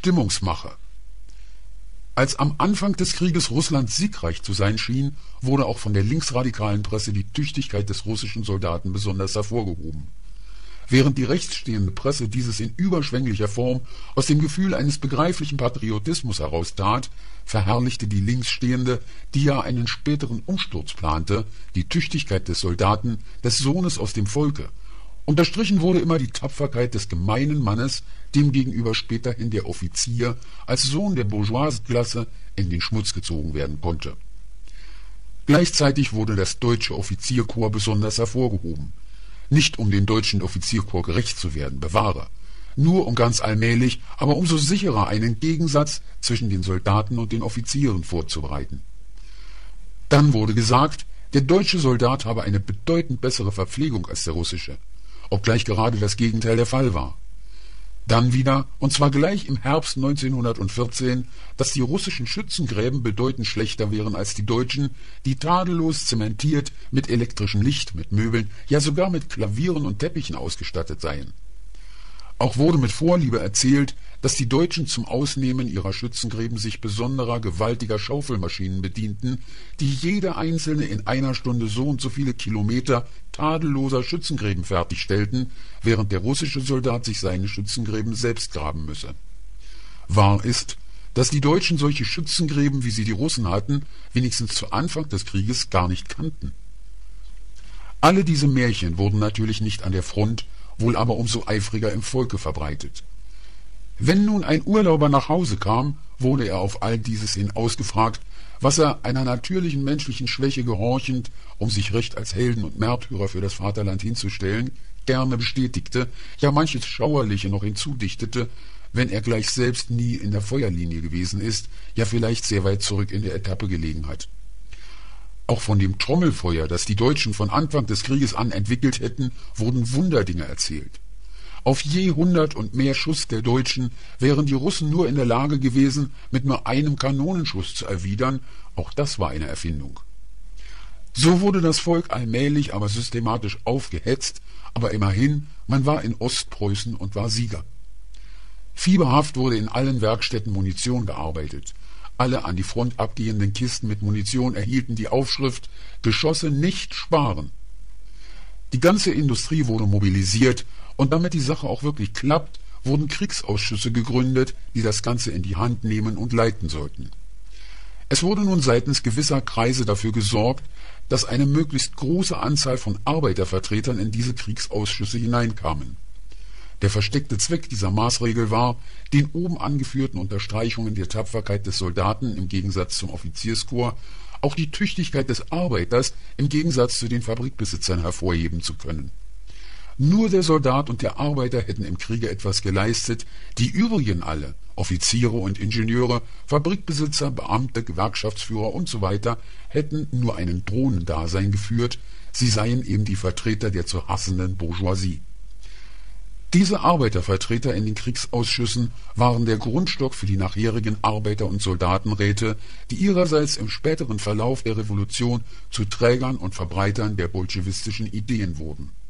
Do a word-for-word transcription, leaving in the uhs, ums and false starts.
Stimmungsmache. Als am Anfang des Krieges Russland siegreich zu sein schien, wurde auch von der linksradikalen Presse die Tüchtigkeit des russischen Soldaten besonders hervorgehoben. Während die rechtsstehende Presse dieses in überschwänglicher Form aus dem Gefühl eines begreiflichen Patriotismus heraus tat, verherrlichte die linksstehende, die ja einen späteren Umsturz plante, die Tüchtigkeit des Soldaten, des Sohnes aus dem Volke. Unterstrichen wurde immer die Tapferkeit des gemeinen Mannes, dem gegenüber späterhin der Offizier als Sohn der Bourgeoisklasse in den Schmutz gezogen werden konnte. Gleichzeitig wurde das deutsche Offizierkorps besonders hervorgehoben. Nicht um dem deutschen Offizierkorps gerecht zu werden, bewahre, nur um ganz allmählich, aber umso sicherer einen Gegensatz zwischen den Soldaten und den Offizieren vorzubereiten. Dann wurde gesagt, der deutsche Soldat habe eine bedeutend bessere Verpflegung als der russische, obgleich gerade das Gegenteil der Fall war. Dann wieder, und zwar gleich im Herbst neunzehnhundertvierzehn, dass die russischen Schützengräben bedeutend schlechter wären als die deutschen, die tadellos zementiert, mit elektrischem Licht, mit Möbeln, ja sogar mit Klavieren und Teppichen ausgestattet seien. Auch wurde mit Vorliebe erzählt, dass die Deutschen zum Ausnehmen ihrer Schützengräben sich besonderer, gewaltiger Schaufelmaschinen bedienten, die jede einzelne in einer Stunde so und so viele Kilometer tadelloser Schützengräben fertigstellten, während der russische Soldat sich seine Schützengräben selbst graben müsse. Wahr ist, dass die Deutschen solche Schützengräben, wie sie die Russen hatten, wenigstens zu Anfang des Krieges gar nicht kannten. Alle diese Märchen wurden natürlich nicht an der Front, wohl aber umso eifriger im Volke verbreitet. Wenn nun ein Urlauber nach Hause kam, wurde er auf all dieses hin ausgefragt, was er einer natürlichen menschlichen Schwäche gehorchend, um sich recht als Helden und Märtyrer für das Vaterland hinzustellen, gerne bestätigte, ja manches Schauerliche noch hinzudichtete, wenn er gleich selbst nie in der Feuerlinie gewesen ist, ja vielleicht sehr weit zurück in der Etappe gelegen hat. Auch von dem Trommelfeuer, das die Deutschen von Anfang des Krieges an entwickelt hätten, wurden Wunderdinge erzählt. Auf je hundert und mehr Schuss der Deutschen wären die Russen nur in der Lage gewesen, mit nur einem Kanonenschuss zu erwidern, auch das war eine Erfindung. So wurde das Volk allmählich, aber systematisch aufgehetzt, aber immerhin, man war in Ostpreußen und war Sieger. Fieberhaft wurde in allen Werkstätten Munition gearbeitet. Alle an die Front abgehenden Kisten mit Munition erhielten die Aufschrift »Geschosse nicht sparen«. Die ganze Industrie wurde mobilisiert, und damit die Sache auch wirklich klappt, wurden Kriegsausschüsse gegründet, die das Ganze in die Hand nehmen und leiten sollten. Es wurde nun seitens gewisser Kreise dafür gesorgt, dass eine möglichst große Anzahl von Arbeitervertretern in diese Kriegsausschüsse hineinkamen. Der versteckte Zweck dieser Maßregel war, den oben angeführten Unterstreichungen der Tapferkeit des Soldaten im Gegensatz zum Offizierskorps auch die Tüchtigkeit des Arbeiters im Gegensatz zu den Fabrikbesitzern hervorheben zu können. Nur der Soldat und der Arbeiter hätten im Kriege etwas geleistet, die übrigen alle, Offiziere und Ingenieure, Fabrikbesitzer, Beamte, Gewerkschaftsführer usw., hätten nur einen Drohnendasein geführt, sie seien eben die Vertreter der zu hassenden Bourgeoisie. Diese Arbeitervertreter in den Kriegsausschüssen waren der Grundstock für die nachherigen Arbeiter- und Soldatenräte, die ihrerseits im späteren Verlauf der Revolution zu Trägern und Verbreitern der bolschewistischen Ideen wurden.